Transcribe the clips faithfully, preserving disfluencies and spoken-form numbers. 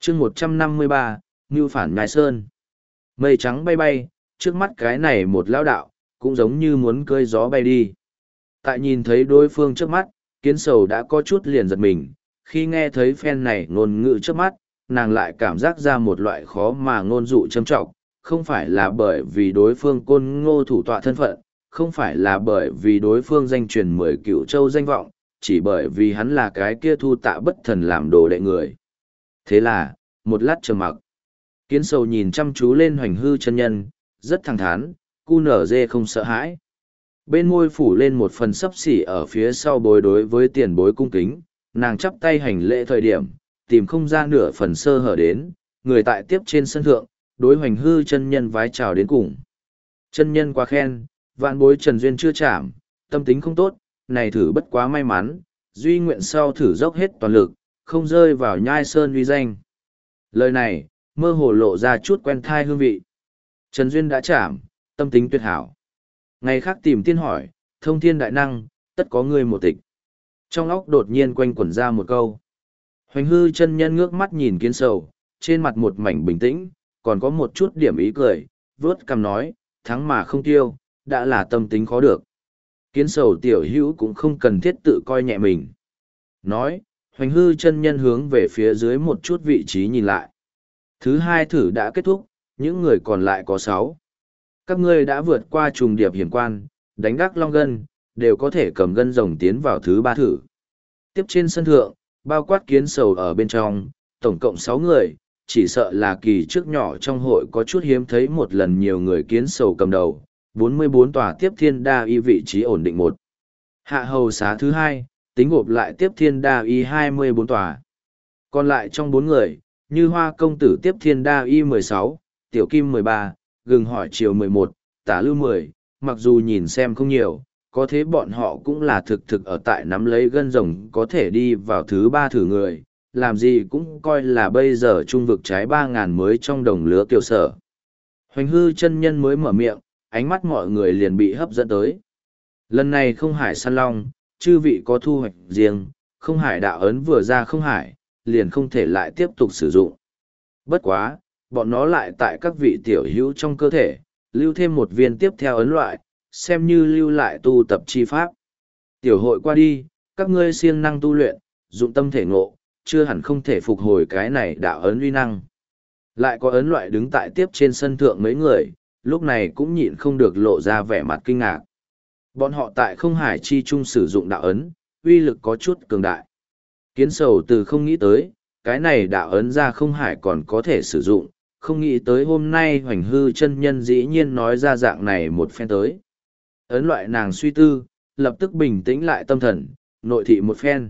chương một trăm năm mươi ba, Ngưu phản Nhai Sơn. Mây trắng bay bay, trước mắt cái này một lão đạo, cũng giống như muốn cơi gió bay đi. Tại nhìn thấy đối phương trước mắt, kiến sầu đã có chút liền giật mình, khi nghe thấy phen này ngôn ngữ trước mắt, nàng lại cảm giác ra một loại khó mà ngôn dụ châm trọng, không phải là bởi vì đối phương côn ngô thủ tọa thân phận, không phải là bởi vì đối phương danh truyền mười cựu châu danh vọng, chỉ bởi vì hắn là cái kia thu tạ bất thần làm đồ đệ người. Thế là, một lát trầm mặc. Kiến sầu nhìn chăm chú lên Hoành Hư chân nhân, rất thẳng thắn, cu nở dê không sợ hãi. Bên môi phủ lên một phần sấp xỉ ở phía sau bối đối với tiền bối cung kính, nàng chắp tay hành lễ thời điểm, tìm không ra nửa phần sơ hở đến, người tại tiếp trên sân thượng, đối Hoành Hư chân nhân vái chào đến cùng. Chân nhân quá khen, vạn bối Trần Duyên chưa chạm, tâm tính không tốt, này thử bất quá may mắn, duy nguyện sau thử dốc hết toàn lực, không rơi vào Nhai Sơn uy danh. Lời này, mơ hồ lộ ra chút quen thai hương vị. Trần Duyên đã chạm, tâm tính tuyệt hảo. Ngày khác tìm tiên hỏi, thông thiên đại năng, tất có người một tịch. Trong óc đột nhiên quanh quẩn ra một câu. Hoành Hư chân nhân ngước mắt nhìn kiến sầu, trên mặt một mảnh bình tĩnh, còn có một chút điểm ý cười, vớt cằm nói, thắng mà không tiêu, đã là tâm tính khó được. Kiến sầu tiểu hữu cũng không cần thiết tự coi nhẹ mình. Nói, Hoành Hư chân nhân hướng về phía dưới một chút vị trí nhìn lại. Thứ hai thử đã kết thúc, những người còn lại có sáu. Các ngươi đã vượt qua trùng điệp hiểm quan, đánh gác long gân, đều có thể cầm gân rồng tiến vào thứ ba thử. Tiếp trên sân thượng, bao quát kiến sầu ở bên trong, tổng cộng sáu người, chỉ sợ là kỳ trước nhỏ trong hội có chút hiếm thấy một lần nhiều người kiến sầu cầm đầu, bốn mươi bốn tòa tiếp thiên đa y vị trí ổn định một. Hạ hầu xá thứ hai, tính gộp lại tiếp thiên đa y hai mươi bốn tòa. Còn lại trong bốn người, như hoa công tử tiếp thiên đa y mười sáu, tiểu kim mười ba, gừng hỏi chiều mười một, tả lưu mười, mặc dù nhìn xem không nhiều, có thế bọn họ cũng là thực thực ở tại nắm lấy gân rồng có thể đi vào thứ ba thử người, làm gì cũng coi là bây giờ trung vực trái ba ngàn mới trong đồng lứa kiều sở. Hoành Hư chân nhân mới mở miệng, ánh mắt mọi người liền bị hấp dẫn tới. Lần này không hải săn long, chư vị có thu hoạch riêng, không hải đạo ấn vừa ra không hải, liền không thể lại tiếp tục sử dụng. Bất quá, bọn nó lại tại các vị tiểu hữu trong cơ thể, lưu thêm một viên tiếp theo ấn loại, xem như lưu lại tu tập chi pháp. Tiểu hội qua đi, các ngươi siêng năng tu luyện, dụng tâm thể ngộ, chưa hẳn không thể phục hồi cái này đạo ấn uy năng. Lại có ấn loại đứng tại tiếp trên sân thượng mấy người, lúc này cũng nhịn không được lộ ra vẻ mặt kinh ngạc. Bọn họ tại không hải chi trung sử dụng đạo ấn, uy lực có chút cường đại. Kiến sầu từ không nghĩ tới, cái này đạo ấn ra không hải còn có thể sử dụng, không nghĩ tới hôm nay Hoành Hư chân nhân dĩ nhiên nói ra dạng này một phen tới. Ấn loại nàng suy tư, lập tức bình tĩnh lại tâm thần, nội thị một phen.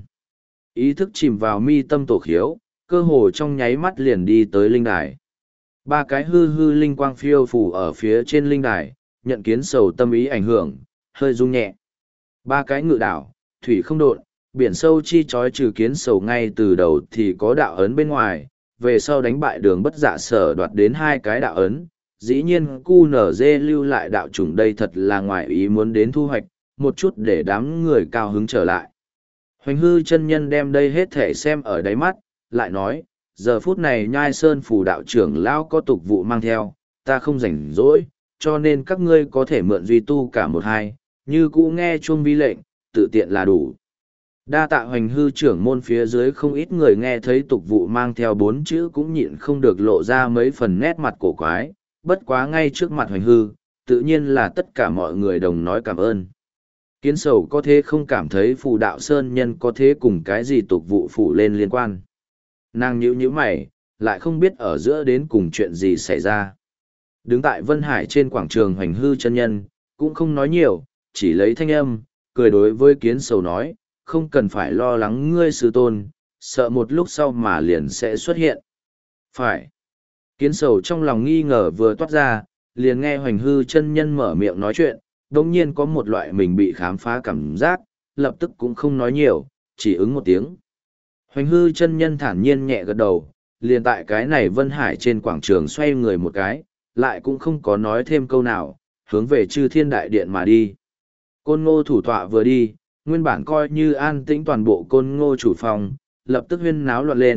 Ý thức chìm vào mi tâm tổ khiếu, cơ hồ trong nháy mắt liền đi tới linh đài. Ba cái hư hư linh quang phiêu phủ ở phía trên linh đài, nhận kiến sầu tâm ý ảnh hưởng, hơi rung nhẹ. Ba cái ngự đảo, thủy không độn, biển sâu chi chói trừ kiến sầu ngay từ đầu thì có đạo ấn bên ngoài, về sau đánh bại đường bất dạ sở đoạt đến hai cái đạo ấn. Dĩ nhiên cu nở dê lưu lại đạo chủng đây thật là ngoài ý muốn đến thu hoạch, một chút để đám người cao hứng trở lại. Hoành Hư chân nhân đem đây hết thể xem ở đáy mắt, lại nói, giờ phút này Nhai Sơn phủ đạo trưởng lão có tục vụ mang theo, ta không rảnh rỗi, cho nên các ngươi có thể mượn duy tu cả một hai, như cũ nghe chuông vi lệnh, tự tiện là đủ. Đa tạ Hoành Hư trưởng môn phía dưới không ít người nghe thấy tục vụ mang theo bốn chữ cũng nhịn không được lộ ra mấy phần nét mặt cổ quái, bất quá ngay trước mặt Hoành Hư, tự nhiên là tất cả mọi người đồng nói cảm ơn. Kiến sầu có thế không cảm thấy phù đạo sơn nhân có thế cùng cái gì tục vụ phủ lên liên quan. Nàng nhíu nhíu mày, lại không biết ở giữa đến cùng chuyện gì xảy ra. Đứng tại Vân Hải trên quảng trường Hoành Hư chân nhân, cũng không nói nhiều, chỉ lấy thanh âm, cười đối với kiến sầu nói, không cần phải lo lắng ngươi sư tôn, sợ một lúc sau mà liền sẽ xuất hiện. Phải. Kiến sầu trong lòng nghi ngờ vừa toát ra, liền nghe Hoành Hư chân nhân mở miệng nói chuyện, đồng nhiên có một loại mình bị khám phá cảm giác, lập tức cũng không nói nhiều, chỉ ứng một tiếng. Hoành Hư chân nhân thản nhiên nhẹ gật đầu, liền tại cái này Vân Hải trên quảng trường xoay người một cái, lại cũng không có nói thêm câu nào, hướng về Chư Thiên Đại Điện mà đi. Côn Ngô thủ tọa vừa đi, nguyên bản coi như an tĩnh toàn bộ Côn Ngô chủ phòng, lập tức huyên náo loạn lên,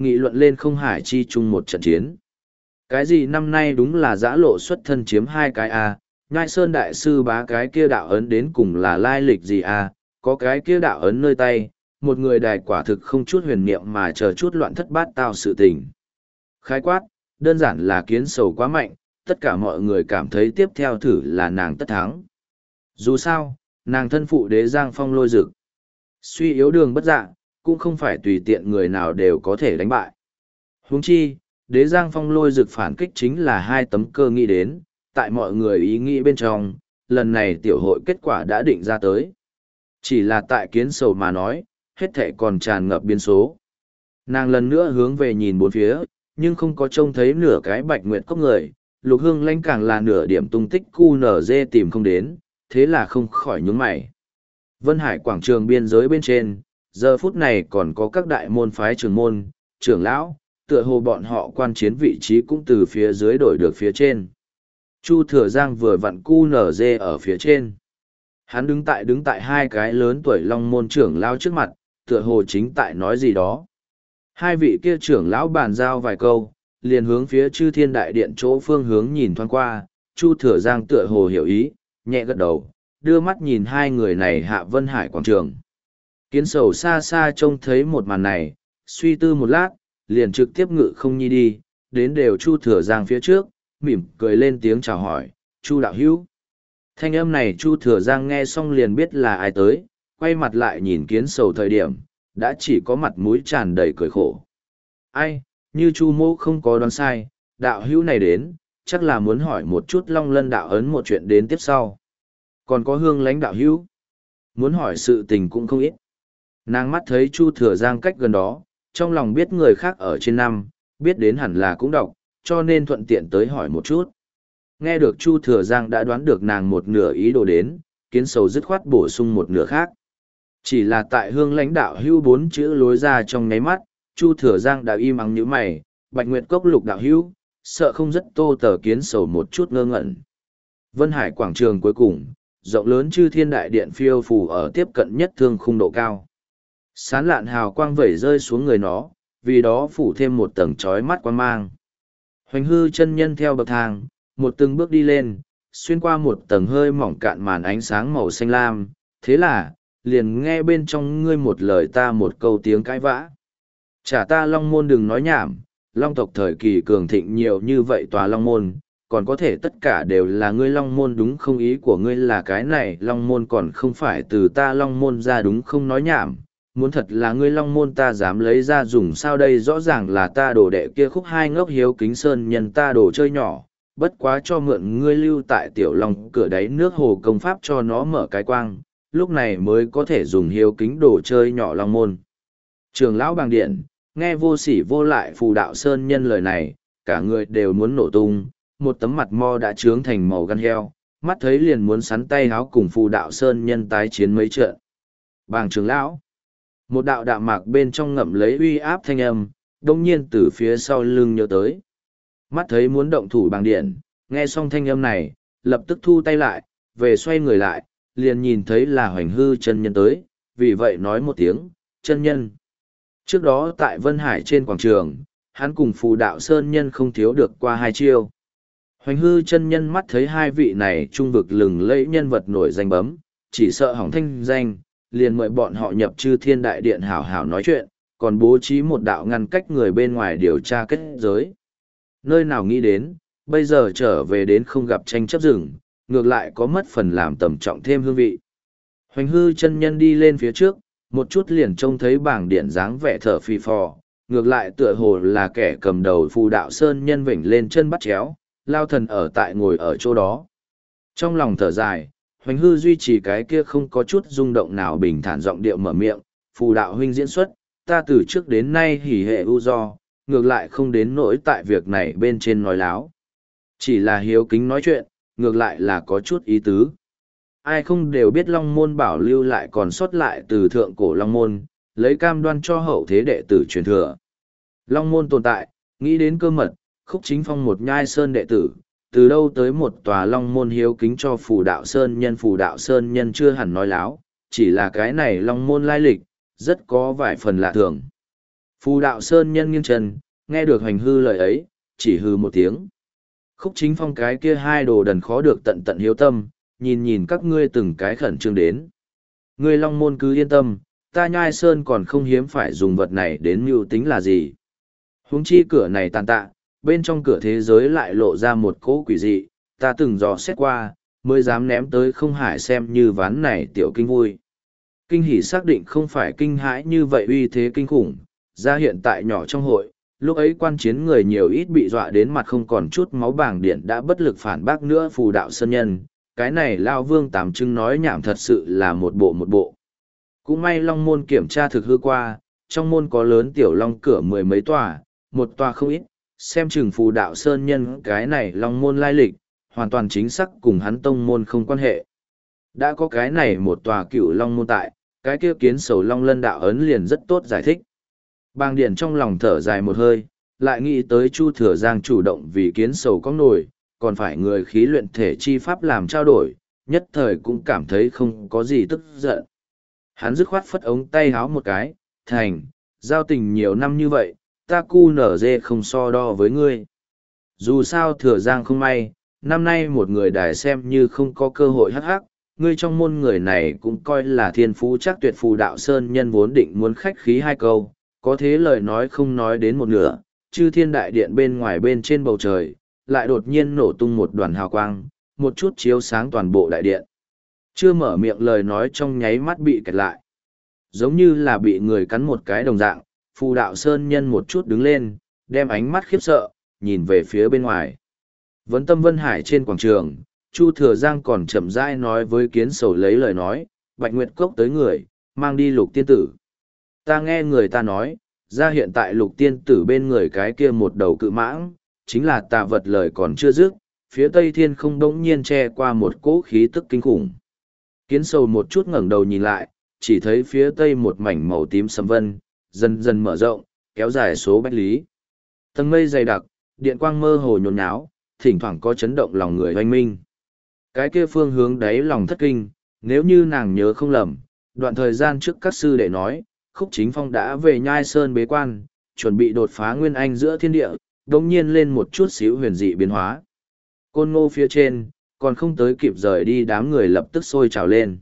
nghị luận lên không hải chi chung một trận chiến. Cái gì năm nay đúng là giã lộ xuất thân chiếm hai cái a, Nhai Sơn đại sư bá cái kia đạo ấn đến cùng là lai lịch gì a, có cái kia đạo ấn nơi tay, một người đài quả thực không chút huyền niệm mà chờ chút loạn thất bát tao sự tình. Khái quát, đơn giản là kiến sầu quá mạnh, tất cả mọi người cảm thấy tiếp theo thử là nàng tất thắng. Dù sao, nàng thân phụ đế giang phong lôi dực. Suy yếu đường bất dạ, cũng không phải tùy tiện người nào đều có thể đánh bại. Huống chi, đế giang phong lôi dực phản kích chính là hai tấm cơ nghĩ đến, tại mọi người ý nghĩ bên trong, lần này tiểu hội kết quả đã định ra tới. Chỉ là tại kiến sầu mà nói, hết thệ còn tràn ngập biến số. Nàng lần nữa hướng về nhìn bốn phía, nhưng không có trông thấy nửa cái bạch nguyệt cốc người, lục hương lanh càng là nửa điểm tung tích cu nở dê tìm không đến, thế là không khỏi nhướng mày. Vân Hải quảng trường biên giới bên trên, giờ phút này còn có các đại môn phái trường môn, trưởng lão, tựa hồ bọn họ quan chiến vị trí cũng từ phía dưới đổi được phía trên. Chu Thừa Giang vừa vặn cu nở dê ở phía trên. Hắn đứng tại đứng tại hai cái lớn tuổi long môn trưởng lão trước mặt, tựa hồ chính tại nói gì đó. Hai vị kia trưởng lão bàn giao vài câu, liền hướng phía chư thiên đại điện chỗ phương hướng nhìn thoáng qua, Chu Thừa Giang tựa hồ hiểu ý, nhẹ gật đầu, đưa mắt nhìn hai người này hạ Vân Hải quảng trường. Kiến sầu xa xa trông thấy một màn này, suy tư một lát, liền trực tiếp ngự không nhi đi, đến đều Chu Thừa Giang phía trước, mỉm cười lên tiếng chào hỏi, Chu đạo hữu. Thanh âm này Chu Thừa Giang nghe xong liền biết là ai tới, quay mặt lại nhìn kiến sầu thời điểm, đã chỉ có mặt mũi tràn đầy cười khổ. Ai, như Chu mô không có đoán sai, đạo hữu này đến, chắc là muốn hỏi một chút Long Lân đạo ấn một chuyện đến tiếp sau. Còn có Hương Lánh đạo hữu, muốn hỏi sự tình cũng không ít. Nàng mắt thấy Chu Thừa Giang cách gần đó, trong lòng biết người khác ở trên năm, biết đến hẳn là cũng đọc, cho nên thuận tiện tới hỏi một chút. Nghe được Chu Thừa Giang đã đoán được nàng một nửa ý đồ đến, kiến sầu dứt khoát bổ sung một nửa khác. Chỉ là tại Hương Lãnh đạo hữu bốn chữ lối ra trong nháy mắt, Chu Thừa Giang đã im ắng nhíu mày, Bạch Nguyệt Cốc Lục đạo hữu, sợ không rất tô tờ kiến sầu một chút ngơ ngẩn. Vân Hải quảng trường cuối cùng, rộng lớn chư thiên đại điện phiêu phù ở tiếp cận nhất thương khung độ cao. Sán lạn hào quang vẩy rơi xuống người nó, vì đó phủ thêm một tầng trói mắt quang mang. Hoành hư chân nhân theo bậc thang, một từng bước đi lên, xuyên qua một tầng hơi mỏng cạn màn ánh sáng màu xanh lam, thế là, liền nghe bên trong ngươi một lời ta một câu tiếng cãi vã. Chả ta Long Môn đừng nói nhảm, Long tộc thời kỳ cường thịnh nhiều như vậy tòa Long Môn, còn có thể tất cả đều là ngươi Long Môn đúng không, ý của ngươi là cái này Long Môn còn không phải từ ta Long Môn ra đúng không, nói nhảm. Muốn thật là ngươi Long Môn ta dám lấy ra dùng sao, đây rõ ràng là ta đồ đệ kia khúc hai ngốc hiếu kính sơn nhân ta đồ chơi nhỏ, bất quá cho mượn ngươi lưu tại tiểu Long cửa đáy nước hồ công pháp cho nó mở cái quang, lúc này mới có thể dùng hiếu kính đồ chơi nhỏ Long Môn. Trường lão bàng điện, nghe vô sỉ vô lại phù đạo sơn nhân lời này, cả người đều muốn nổ tung, một tấm mặt mo đã trướng thành màu gan heo, mắt thấy liền muốn sắn tay háo cùng phù đạo sơn nhân tái chiến mấy trận. Bàng trường lão, một đạo đạm mạc bên trong ngậm lấy uy áp thanh âm, đông nhiên từ phía sau lưng nhớ tới. Mắt thấy muốn động thủ bàng điện, nghe xong thanh âm này, lập tức thu tay lại, về xoay người lại, liền nhìn thấy là Hoành hư chân nhân tới, vì vậy nói một tiếng, chân nhân. Trước đó tại Vân Hải trên quảng trường, hắn cùng phù đạo sơn nhân không thiếu được qua hai chiêu. Hoành hư chân nhân mắt thấy hai vị này trung vực lừng lẫy nhân vật nổi danh bấm, chỉ sợ hỏng thanh danh, liền mời bọn họ nhập chư thiên đại điện hảo hảo nói chuyện, còn bố trí một đạo ngăn cách người bên ngoài điều tra kết giới. Nơi nào nghĩ đến, bây giờ trở về đến không gặp tranh chấp rừng, ngược lại có mất phần làm tầm trọng thêm hương vị. Hoành hư chân nhân đi lên phía trước, một chút liền trông thấy bảng điện dáng vẻ thở phì phò, ngược lại tựa hồ là kẻ cầm đầu phù đạo sơn nhân vểnh lên chân bắt chéo, lao thần ở tại ngồi ở chỗ đó. Trong lòng thở dài, Hoành hư duy trì cái kia không có chút rung động nào bình thản giọng điệu mở miệng, phù đạo huynh diễn xuất, ta từ trước đến nay hỉ hệ ưu do, ngược lại không đến nỗi tại việc này bên trên nói láo. Chỉ là hiếu kính nói chuyện, ngược lại là có chút ý tứ. Ai không đều biết Long Môn bảo lưu lại còn sót lại từ thượng cổ Long Môn, lấy cam đoan cho hậu thế đệ tử truyền thừa. Long Môn tồn tại, nghĩ đến cơ mật, Khúc Chính Phong một nhai sơn đệ tử, từ đâu tới một tòa Long Môn hiếu kính cho phù đạo sơn nhân, phù đạo sơn nhân chưa hẳn nói láo, chỉ là cái này Long Môn lai lịch, rất có vài phần lạ thường. Phù đạo sơn nhân nghiêng chân, nghe được hoành hư lời ấy, chỉ hư một tiếng. Khúc Chính Phong cái kia hai đồ đần khó được tận tận hiếu tâm, nhìn nhìn các ngươi từng cái khẩn trương đến. Ngươi Long Môn cứ yên tâm, ta Nhai Sơn còn không hiếm phải dùng vật này đến mưu tính là gì. Huống chi cửa này tàn tạ, bên trong cửa thế giới lại lộ ra một cỗ quỷ dị, ta từng dò xét qua, mới dám ném tới không hải xem như ván này tiểu kinh vui. Kinh hỉ xác định không phải kinh hãi như vậy uy thế kinh khủng, ra hiện tại nhỏ trong hội, lúc ấy quan chiến người nhiều ít bị dọa đến mặt không còn chút máu bảng điện đã bất lực phản bác nữa phù đạo sơn nhân, cái này Lao Vương Tám Trưng nói nhảm thật sự là một bộ một bộ. Cũng may Long Môn kiểm tra thực hư qua, trong môn có lớn tiểu long cửa mười mấy tòa, một tòa không ít, xem chừng phù đạo sơn nhân cái này Long Môn lai lịch, hoàn toàn chính xác cùng hắn tông môn không quan hệ. Đã có cái này một tòa cựu Long Môn tại, cái kia kiến sầu Long Lân đạo ấn liền rất tốt giải thích. Bàng Điển trong lòng thở dài một hơi, lại nghĩ tới Chu Thừa Giang chủ động vì kiến sầu có nổi, còn phải người khí luyện thể chi pháp làm trao đổi, nhất thời cũng cảm thấy không có gì tức giận. Hắn dứt khoát phất ống tay háo một cái, thành, giao tình nhiều năm như vậy, ta cu nở dê không so đo với ngươi. Dù sao Thừa Giang không may, năm nay một người đài xem như không có cơ hội hắc hắc, ngươi trong môn người này cũng coi là thiên phú chắc tuyệt phù đạo sơn nhân vốn định muốn khách khí hai câu, có thế lời nói không nói đến một nửa, chư thiên đại điện bên ngoài bên trên bầu trời, lại đột nhiên nổ tung một đoàn hào quang, một chút chiếu sáng toàn bộ đại điện. Chưa mở miệng lời nói trong nháy mắt bị kẹt lại. Giống như là bị người cắn một cái đồng dạng, phù đạo sơn nhân một chút đứng lên, đem ánh mắt khiếp sợ, nhìn về phía bên ngoài. Vấn tâm Vân Hải trên quảng trường, Chu Thừa Giang còn chậm rãi nói với kiến sầu lấy lời nói, Bạch Nguyệt Cốc tới người, mang đi lục tiên tử. Ta nghe người ta nói, ra hiện tại lục tiên tử bên người cái kia một đầu cự mãng, chính là tà vật lời còn chưa dứt, phía tây thiên không đống nhiên che qua một cỗ khí tức kinh khủng. Kiến sầu một chút ngẩng đầu nhìn lại, chỉ thấy phía tây một mảnh màu tím sầm vân, dần dần mở rộng, kéo dài số bách lý. Tầng mây dày đặc, điện quang mơ hồ nhốn nháo, thỉnh thoảng có chấn động lòng người hoanh minh. Cái kia phương hướng đáy lòng thất kinh, nếu như nàng nhớ không lầm, đoạn thời gian trước các sư đệ nói, Khúc Chính Phong đã về Nhai Sơn bế quan, chuẩn bị đột phá nguyên anh giữa thiên địa, đồng nhiên lên một chút xíu huyền dị biến hóa. Côn Ngô phía trên, còn không tới kịp rời đi đám người lập tức sôi trào lên.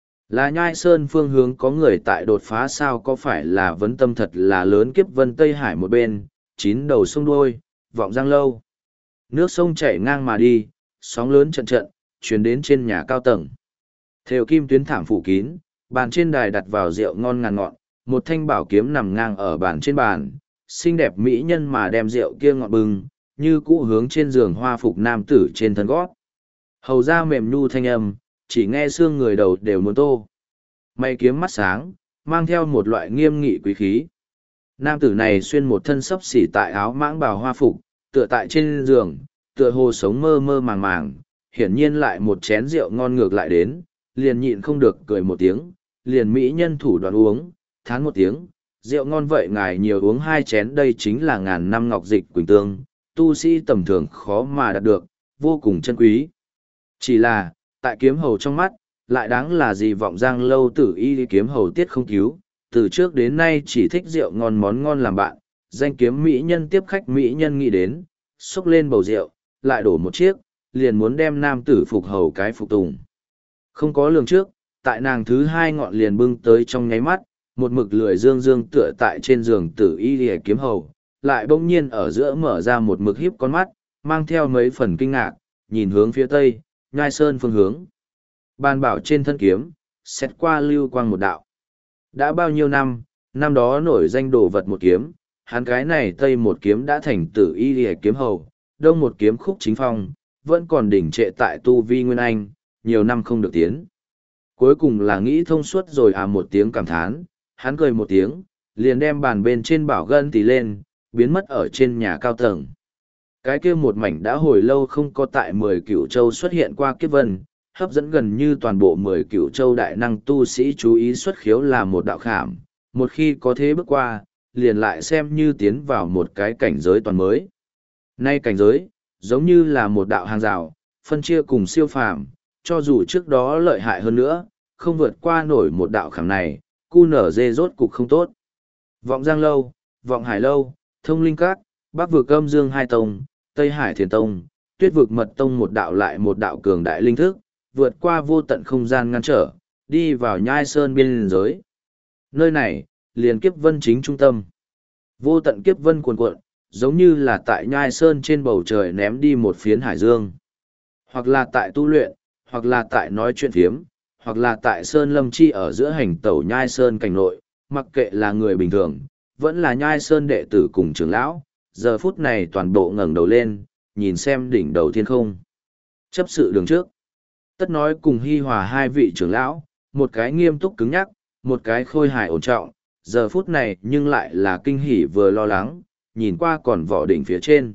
Là Nhai Sơn phương hướng có người tại đột phá sao có phải là vấn tâm thật là lớn kiếp vân Tây Hải một bên, chín đầu sông đuôi, vọng giang lâu. Nước sông chảy ngang mà đi, sóng lớn trận trận, truyền đến trên nhà cao tầng. Thều kim tuyến thảm phủ kín, bàn trên đài đặt vào rượu ngon ngàn ngọn, một thanh bảo kiếm nằm ngang ở bàn trên bàn, xinh đẹp mỹ nhân mà đem rượu kia ngọn bừng, như cũ hướng trên giường hoa phục nam tử trên thân gót. Hầu ra mềm nhu thanh âm, chỉ nghe xương người đầu đều muốn tô. Mày kiếm mắt sáng, mang theo một loại nghiêm nghị quý khí. Nam tử này xuyên một thân sấp xỉ tại áo mãng bào hoa phục, tựa tại trên giường, tựa hồ sống mơ mơ màng màng, hiển nhiên lại một chén rượu ngon ngược lại đến, liền nhịn không được cười một tiếng, liền mỹ nhân thủ đoạn uống, thán một tiếng, rượu ngon vậy ngài nhiều uống hai chén đây chính là ngàn năm ngọc dịch quỳnh tương, tu sĩ tầm thường khó mà đạt được, vô cùng chân quý. Chỉ là, tại kiếm hầu trong mắt, lại đáng là gì vọng giang lâu tử y kiếm hầu tiết không cứu, từ trước đến nay chỉ thích rượu ngon món ngon làm bạn, danh kiếm mỹ nhân tiếp khách mỹ nhân nghĩ đến, xúc lên bầu rượu, lại đổ một chiếc, liền muốn đem nam tử phục hầu cái phục tùng. Không có lường trước, tại nàng thứ hai ngọn liền bưng tới trong nháy mắt, một mực lười dương dương tựa tại trên giường tử y lìa kiếm hầu, lại bỗng nhiên ở giữa mở ra một mực híp con mắt, mang theo mấy phần kinh ngạc, nhìn hướng phía tây, Nhai Sơn phương hướng. Bàn bảo trên thân kiếm, xét qua lưu quang một đạo. Đã bao nhiêu năm, năm đó nổi danh đồ vật một kiếm, hắn cái này tây một kiếm đã thành tử y lìa kiếm hầu, đông một kiếm Khúc Chính Phong, vẫn còn đỉnh trệ tại tu vi nguyên anh, nhiều năm không được tiến. Cuối cùng là nghĩ thông suốt rồi à một tiếng cảm thán, hắn cười một tiếng, liền đem bàn bên trên bảo gân tì lên, biến mất ở trên nhà cao tầng. Cái kia một mảnh đã hồi lâu không có tại mười cửu châu xuất hiện qua kiếp vân, hấp dẫn gần như toàn bộ mười cửu châu đại năng tu sĩ chú ý xuất khiếu là một đạo khảm, một khi có thế bước qua, liền lại xem như tiến vào một cái cảnh giới toàn mới. Nay cảnh giới, giống như là một đạo hàng rào, phân chia cùng siêu phàm, cho dù trước đó lợi hại hơn nữa, không vượt qua nổi một đạo khảm này, cu nở dê rốt cục không tốt. Vọng giang lâu, Vọng Hải Lâu, Thông Linh Các, Bắc vực Âm Dương Hai Tông, Tây Hải Thiền Tông, Tuyết vực Mật Tông một đạo lại một đạo cường đại linh thức, vượt qua vô tận không gian ngăn trở, đi vào Nhai Sơn biên giới. Nơi này, liền kiếp vân chính trung tâm. Vô tận kiếp vân cuồn cuộn, giống như là tại Nhai Sơn trên bầu trời ném đi một phiến hải dương. Hoặc là tại tu luyện, hoặc là tại nói chuyện phiếm, hoặc là tại Sơn Lâm Chi ở giữa hành tẩu Nhai Sơn cảnh nội, mặc kệ là người bình thường, vẫn là Nhai Sơn đệ tử cùng trưởng lão, giờ phút này toàn bộ ngẩng đầu lên, nhìn xem đỉnh đầu thiên không. Chấp sự đường trước. Tất nói cùng hi hòa hai vị trưởng lão, một cái nghiêm túc cứng nhắc, một cái khôi hài ổn trọng, giờ phút này nhưng lại là kinh hỉ vừa lo lắng, nhìn qua còn vỏ đỉnh phía trên.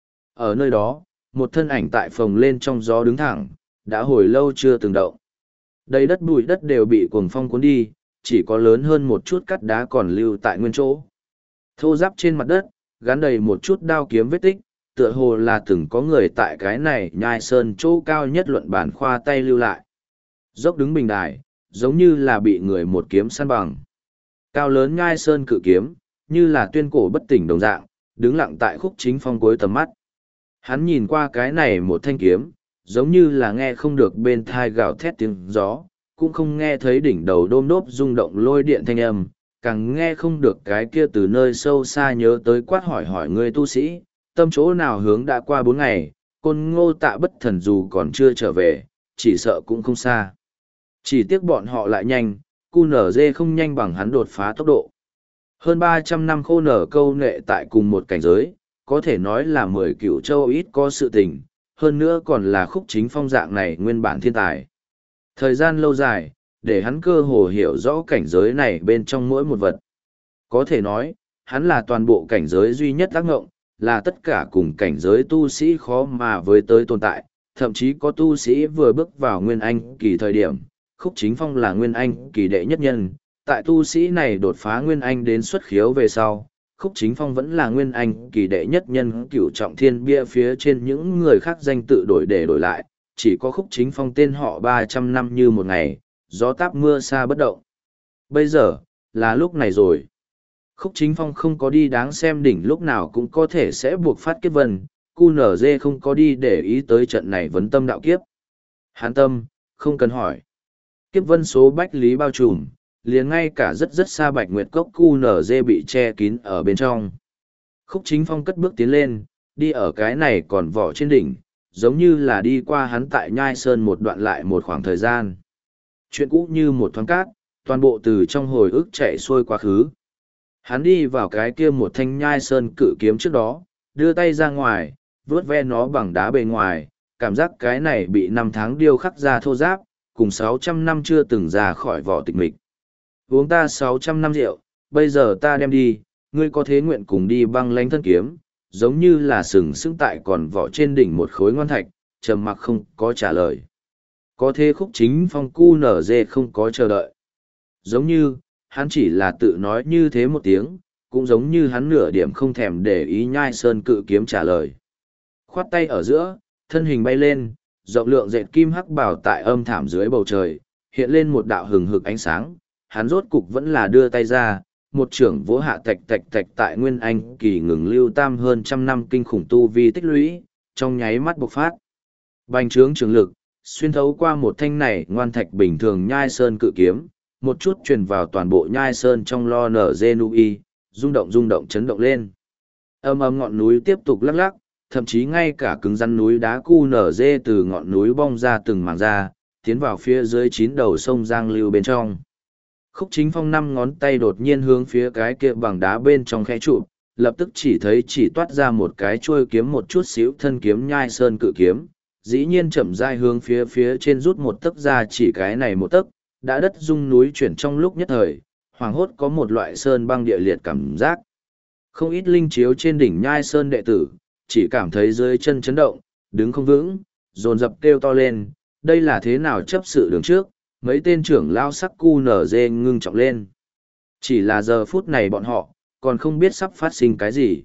Ở nơi đó, một thân ảnh tại phồng lên trong gió đứng thẳng, đã hồi lâu chưa từng động. Đầy đất bụi đất đều bị cuồng phong cuốn đi, chỉ có lớn hơn một chút cắt đá còn lưu tại nguyên chỗ. Thô giáp trên mặt đất, gắn đầy một chút đao kiếm vết tích, tựa hồ là từng có người tại cái này Nhai Sơn chỗ cao nhất luận bản khoa tay lưu lại. Dốc đứng bình đài, giống như là bị người một kiếm săn bằng. Cao lớn Nhai Sơn cự kiếm, như là tuyên cổ bất tỉnh đồng dạng, đứng lặng tại khúc chính phong cuối tầm mắt. Hắn nhìn qua cái này một thanh kiếm, giống như là nghe không được bên thai gào thét tiếng gió, cũng không nghe thấy đỉnh đầu đôm đốp rung động lôi điện thanh âm, càng nghe không được cái kia từ nơi sâu xa nhớ tới quát hỏi hỏi người tu sĩ, tâm chỗ nào hướng đã qua bốn ngày, côn ngô tạ bất thần dù còn chưa trở về, chỉ sợ cũng không xa. Chỉ tiếc bọn họ lại nhanh, cu nở dê không nhanh bằng hắn đột phá tốc độ. Hơn ba trăm năm khô nở câu nệ tại cùng một cảnh giới, có thể nói là mười cựu châu ít có sự tình, hơn nữa còn là khúc chính phong dạng này nguyên bản thiên tài. Thời gian lâu dài, để hắn cơ hồ hiểu rõ cảnh giới này bên trong mỗi một vật. Có thể nói, hắn là toàn bộ cảnh giới duy nhất ác ngộng, là tất cả cùng cảnh giới tu sĩ khó mà với tới tồn tại, thậm chí có tu sĩ vừa bước vào nguyên anh kỳ thời điểm, khúc chính phong là nguyên anh kỳ đệ nhất nhân, tại tu sĩ này đột phá nguyên anh đến xuất khiếu về sau, khúc chính phong vẫn là nguyên anh kỳ đệ nhất nhân cửu trọng thiên bia phía trên những người khác danh tự đổi để đổi lại, chỉ có khúc chính phong tên họ ba trăm năm như một ngày, gió táp mưa xa bất động. Bây giờ, là lúc này rồi. Khúc chính phong không có đi đáng xem đỉnh lúc nào cũng có thể sẽ buộc phát kiếp vân, cu nở dê không có đi để ý tới trận này vấn tâm đạo kiếp. Hán tâm, không cần hỏi. Kiếp vân số bách lý bao trùm, liền ngay cả rất rất xa bạch nguyệt cốc cu nở dê bị che kín ở bên trong. Khúc chính phong cất bước tiến lên, đi ở cái này còn vỏ trên đỉnh, giống như là đi qua hắn tại Nhai Sơn một đoạn lại một khoảng thời gian. Chuyện cũ như một thoáng cát, toàn bộ từ trong hồi ức chạy xuôi quá khứ. Hắn đi vào cái kia một thanh Nhai Sơn cự kiếm trước đó, đưa tay ra ngoài, vướt ve nó bằng đá bề ngoài, cảm giác cái này bị năm tháng điêu khắc ra thô giáp, cùng sáu trăm năm chưa từng ra khỏi vỏ tịch mịch. Uống ta sáu trăm năm rượu, bây giờ ta đem đi, ngươi có thế nguyện cùng đi băng lánh thân kiếm, giống như là sừng sững tại còn vỏ trên đỉnh một khối ngoan thạch, trầm mặc không có trả lời. Có thế khúc chính phong cu nở dê không có chờ đợi. Giống như, hắn chỉ là tự nói như thế một tiếng, cũng giống như hắn nửa điểm không thèm để ý Nhai Sơn cự kiếm trả lời. Khoát tay ở giữa, thân hình bay lên, rộng lượng dệt kim hắc bảo tại âm thảm dưới bầu trời, hiện lên một đạo hừng hực ánh sáng, hắn rốt cục vẫn là đưa tay ra, một trưởng vỗ hạ tạch tạch tạch tại nguyên anh kỳ ngừng lưu tam hơn trăm năm kinh khủng tu vi tích lũy, trong nháy mắt bộc phát. Bành trướng trường lực, xuyên thấu qua một thanh này ngoan thạch bình thường Nhai Sơn cự kiếm, một chút truyền vào toàn bộ Nhai Sơn trong lo nở dê nui, rung động rung động chấn động lên. Âm âm ngọn núi tiếp tục lắc lắc, thậm chí ngay cả cứng rắn núi đá cu nở dê từ ngọn núi bong ra từng mảng ra, tiến vào phía dưới chín đầu sông Giang Lưu bên trong. Khúc chính phong năm ngón tay đột nhiên hướng phía cái kia bằng đá bên trong khe trụ, lập tức chỉ thấy chỉ toát ra một cái chuôi kiếm một chút xíu thân kiếm Nhai Sơn cự kiếm, dĩ nhiên chậm rãi hướng phía phía trên rút một tấc ra chỉ cái này một tấc, đã đất rung núi chuyển trong lúc nhất thời, hoàng hốt có một loại sơn băng địa liệt cảm giác. Không ít linh chiếu trên đỉnh Nhai Sơn đệ tử, chỉ cảm thấy dưới chân chấn động, đứng không vững, dồn dập kêu to lên, đây là thế nào chấp sự đường trước, mấy tên trưởng lao sắc cu nở dê ngưng trọng lên. Chỉ là giờ phút này bọn họ, còn không biết sắp phát sinh cái gì.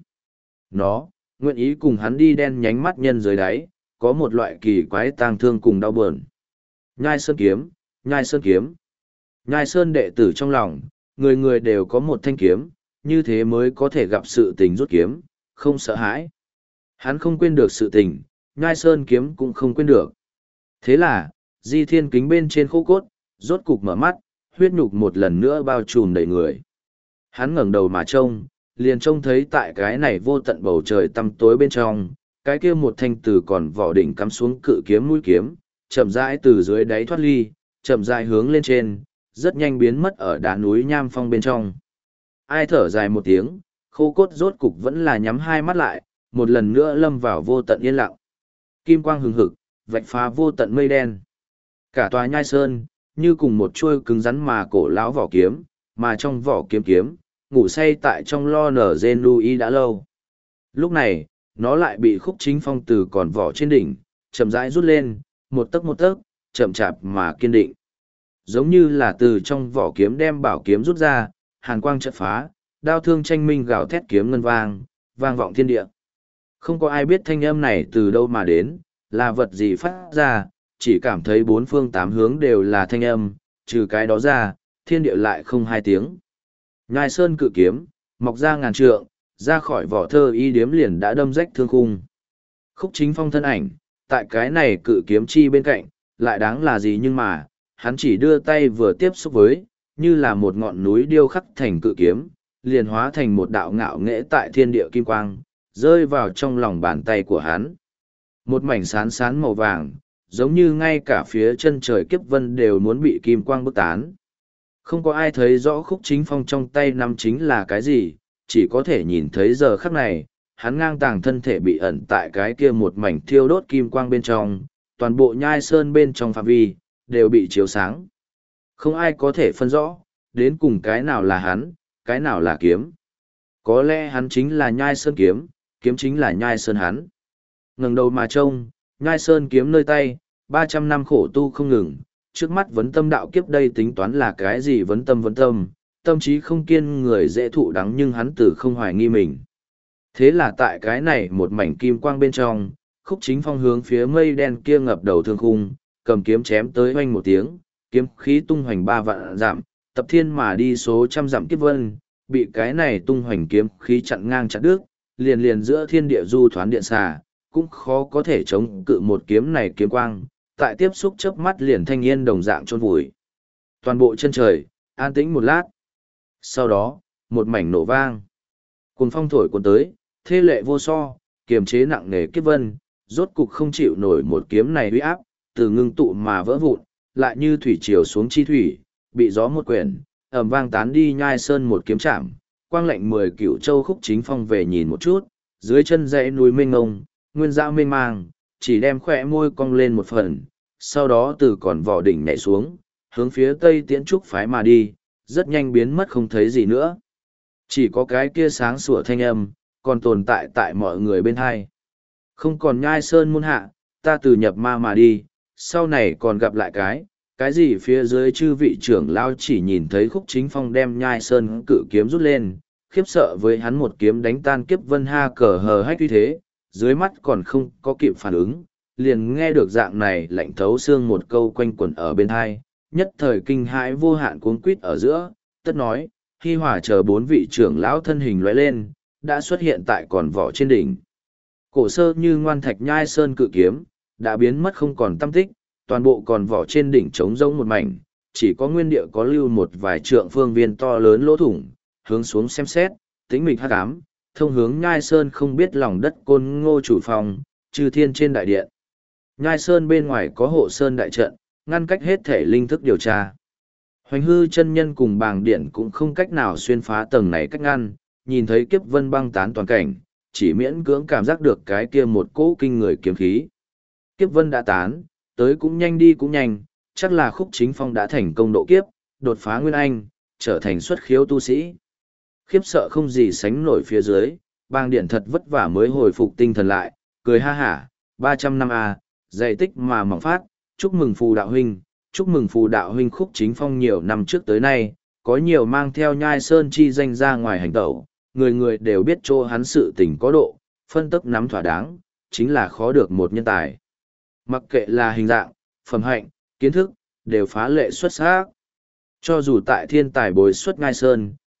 Nó, nguyện ý cùng hắn đi đen nhánh mắt nhân dưới đáy, có một loại kỳ quái tang thương cùng đau buồn. Nhai Sơn kiếm, Nhai Sơn kiếm. Nhai Sơn đệ tử trong lòng, người người đều có một thanh kiếm, như thế mới có thể gặp sự tình rút kiếm, không sợ hãi. Hắn không quên được sự tình, nhai sơn kiếm cũng không quên được. Thế là, di thiên kính bên trên khô cốt, rốt cục mở mắt, huyết nhục một lần nữa bao trùm đầy người. Hắn ngẩng đầu mà trông, liền trông thấy tại cái này vô tận bầu trời tăm tối bên trong, cái kia một thanh từ còn vỏ đỉnh cắm xuống cự kiếm mũi kiếm, chậm rãi từ dưới đáy thoát ly, chậm rãi hướng lên trên, rất nhanh biến mất ở đá núi nham phong bên trong. Ai thở dài một tiếng, khô cốt rốt cục vẫn là nhắm hai mắt lại, một lần nữa lâm vào vô tận yên lặng. Kim quang hừng hực, vạch phá vô tận mây đen. Cả tòa nhai sơn, như cùng một chuôi cứng rắn mà cổ lão vỏ kiếm, mà trong vỏ kiếm kiếm, ngủ say tại trong lo nở gen Louis đã lâu. Lúc này, nó lại bị khúc chính phong từ còn vỏ trên đỉnh, chậm rãi rút lên, một tấc một tấc, chậm chạp mà kiên định. Giống như là từ trong vỏ kiếm đem bảo kiếm rút ra, hàn quang chợt phá, đao thương tranh minh gào thét kiếm ngân vang, vang vọng thiên địa. Không có ai biết thanh âm này từ đâu mà đến, là vật gì phát ra, chỉ cảm thấy bốn phương tám hướng đều là thanh âm, trừ cái đó ra, thiên địa lại không hai tiếng. Nhai sơn cự kiếm, mọc ra ngàn trượng, ra khỏi vỏ thơ y điếm liền đã đâm rách thương khung. Khúc chính phong thân ảnh, tại cái này cự kiếm chi bên cạnh, lại đáng là gì nhưng mà, hắn chỉ đưa tay vừa tiếp xúc với, như là một ngọn núi điêu khắc thành cự kiếm, liền hóa thành một đạo ngạo nghễ tại thiên địa kim quang, rơi vào trong lòng bàn tay của hắn. Một mảnh sán sán màu vàng, giống như ngay cả phía chân trời kiếp vân đều muốn bị kim quang bức tán. Không có ai thấy rõ khúc chính phong trong tay nắm chính là cái gì, chỉ có thể nhìn thấy giờ khắc này, hắn ngang tàng thân thể bị ẩn tại cái kia một mảnh thiêu đốt kim quang bên trong, toàn bộ nhai sơn bên trong phạm vi, đều bị chiếu sáng. Không ai có thể phân rõ, đến cùng cái nào là hắn, cái nào là kiếm. Có lẽ hắn chính là nhai sơn kiếm, kiếm chính là nhai sơn hắn. Ngẩng đầu mà trông, nhai sơn kiếm nơi tay, ba trăm năm khổ tu không ngừng, trước mắt vấn tâm đạo kiếp đây tính toán là cái gì vấn tâm vấn tâm, tâm trí không kiên người dễ thụ đắng nhưng hắn tử không hoài nghi mình. Thế là tại cái này một mảnh kim quang bên trong, khúc chính phong hướng phía mây đen kia ngập đầu thương khung, cầm kiếm chém tới oanh một tiếng, kiếm khí tung hoành ba vạn dặm, tập thiên mà đi số trăm dặm kiếp vân, bị cái này tung hoành kiếm khí chặn ngang chặn đứt, liền liền giữa thiên địa du thoán điện xà, cũng khó có thể chống cự một kiếm này kiếm quang, tại tiếp xúc chớp mắt liền thanh yên đồng dạng chôn vùi. Toàn bộ chân trời, an tĩnh một lát. Sau đó, một mảnh nổ vang. Cuồng phong thổi cuốn tới, thê lệ vô so, kiềm chế nặng nề kiếp vân, rốt cục không chịu nổi một kiếm này uy áp, từ ngưng tụ mà vỡ vụn, lại như thủy triều xuống chi thủy, bị gió một quyển, ầm vang tán đi nhai sơn một kiếm chạm, quang lệnh mười cửu châu khúc chính phong về nhìn một chút, dưới chân dãy núi mênh ngông, nguyên dã mênh mang, chỉ đem khỏe môi cong lên một phần, sau đó từ còn vỏ đỉnh nhảy xuống, hướng phía tây tiễn trúc phái mà đi, rất nhanh biến mất không thấy gì nữa. Chỉ có cái kia sáng sủa thanh âm, còn tồn tại tại mọi người bên hai. Không còn nhai sơn muôn hạ, ta từ nhập ma mà đi, sau này còn gặp lại cái, cái gì phía dưới chư vị trưởng lao chỉ nhìn thấy khúc chính phong đem nhai sơn cự kiếm rút lên, khiếp sợ với hắn một kiếm đánh tan kiếp vân ha cờ hờ hách uy thế, dưới mắt còn không có kịp phản ứng, liền nghe được dạng này lạnh thấu xương một câu quanh quẩn ở bên hai, nhất thời kinh hãi vô hạn cuống quýt ở giữa, tất nói, khi hỏa chờ bốn vị trưởng lão thân hình lóe lên, đã xuất hiện tại còn vỏ trên đỉnh. Cổ sơ như ngoan thạch nhai sơn cự kiếm, đã biến mất không còn tâm tích, toàn bộ còn vỏ trên đỉnh trống rỗng một mảnh, chỉ có nguyên địa có lưu một vài trượng phương viên to lớn lỗ thủng, hướng xuống xem xét, tĩnh mịch hắc ám, thông hướng nhai sơn không biết lòng đất côn ngô chủ phòng, trừ thiên trên đại điện. Nhai sơn bên ngoài có hộ sơn đại trận, ngăn cách hết thể linh thức điều tra. Hoành hư chân nhân cùng bàng điện cũng không cách nào xuyên phá tầng này cách ngăn, nhìn thấy kiếp vân băng tán toàn cảnh, chỉ miễn cưỡng cảm giác được cái kia một cỗ kinh người kiếm khí. Kiếp vân đã tán, tới cũng nhanh đi cũng nhanh, chắc là khúc chính phong đã thành công độ kiếp, đột phá nguyên anh, trở thành xuất khiếu tu sĩ. Khiếp sợ không gì sánh nổi phía dưới, bàng điện thật vất vả mới hồi phục tinh thần lại, cười ha hả, ba trăm năm a, dạy tích mà mỏng phát, chúc mừng phù đạo huynh, chúc mừng phù đạo huynh khúc chính phong nhiều năm trước tới nay, có nhiều mang theo nhai sơn chi danh ra ngoài hành tẩu, người người đều biết chỗ hắn sự tình có độ, phân tức nắm thỏa đáng, chính là khó được một nhân tài. Mặc kệ là hình dạng, phẩm hạnh, kiến thức, đều phá lệ xuất sắc. Cho dù tại thiên tài bồi xuất ngai sơn,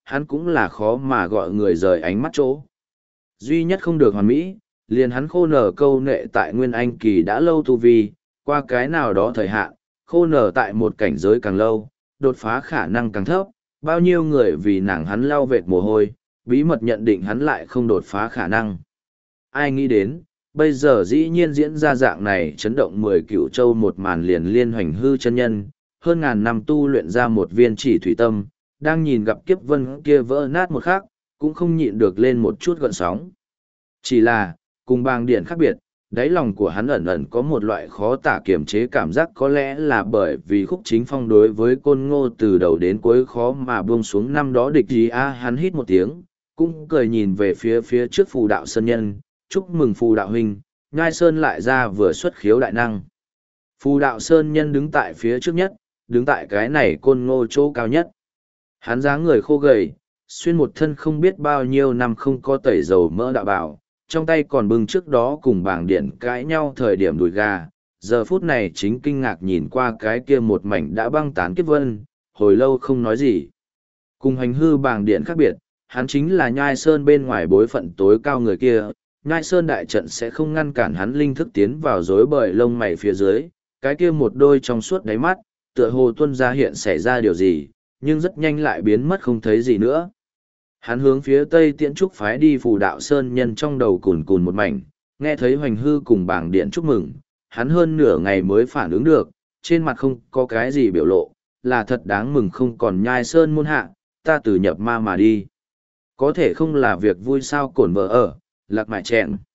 hắn cũng là khó mà gọi người rời ánh mắt chỗ. Duy nhất không được hoàn mỹ, liền hắn khô nở câu nệ tại Nguyên Anh kỳ đã lâu tu vi, qua cái nào đó thời hạn, khô nở tại một cảnh giới càng lâu, đột phá khả năng càng thấp, bao nhiêu người vì nàng hắn lau vệt mồ hôi, bí mật nhận định hắn lại không đột phá khả năng. Ai nghĩ đến, bây giờ dĩ nhiên diễn ra dạng này chấn động mười cựu châu một màn liền liên hoành hư chân nhân, hơn ngàn năm tu luyện ra một viên chỉ thủy tâm, đang nhìn gặp kiếp vân kia vỡ nát một khắc, cũng không nhịn được lên một chút gợn sóng. Chỉ là, cùng bàng điện khác biệt, đáy lòng của hắn ẩn ẩn có một loại khó tả kiềm chế cảm giác, có lẽ là bởi vì Khúc Chính Phong đối với Côn Ngô từ đầu đến cuối khó mà buông xuống năm đó địch gì a. Hắn hít một tiếng, cũng cười nhìn về phía phía trước Phù Đạo Sơn Nhân, chúc mừng Phù Đạo huynh, Nhai Sơn lại ra vừa xuất khiếu đại năng. Phù Đạo Sơn Nhân đứng tại phía trước nhất, đứng tại cái này Côn Ngô chỗ cao nhất. Hắn dáng người khô gầy, xuyên một thân không biết bao nhiêu năm không có tẩy dầu mỡ đạo bảo, trong tay còn bưng trước đó cùng bảng điện cãi nhau thời điểm đùi gà, giờ phút này chính kinh ngạc nhìn qua cái kia một mảnh đã băng tán kiếp vân, hồi lâu không nói gì. Cùng hành hư bảng điện khác biệt, hắn chính là Nhai Sơn bên ngoài bối phận tối cao người kia, Nhai Sơn đại trận sẽ không ngăn cản hắn linh thức tiến vào rối bời lông mày phía dưới, cái kia một đôi trong suốt đáy mắt, tựa hồ tuân ra hiện xảy ra điều gì, nhưng rất nhanh lại biến mất không thấy gì nữa. Hắn hướng phía tây tiễn trúc phái đi Phù Đạo Sơn Nhân trong đầu cùn cùn một mảnh, nghe thấy hoành hư cùng bảng điện chúc mừng, hắn hơn nửa ngày mới phản ứng được, trên mặt không có cái gì biểu lộ, là thật đáng mừng không còn Nhai Sơn môn hạ, ta từ nhập ma mà đi. Có thể không là việc vui sao cổn vợ ở, lạc mại chẹn.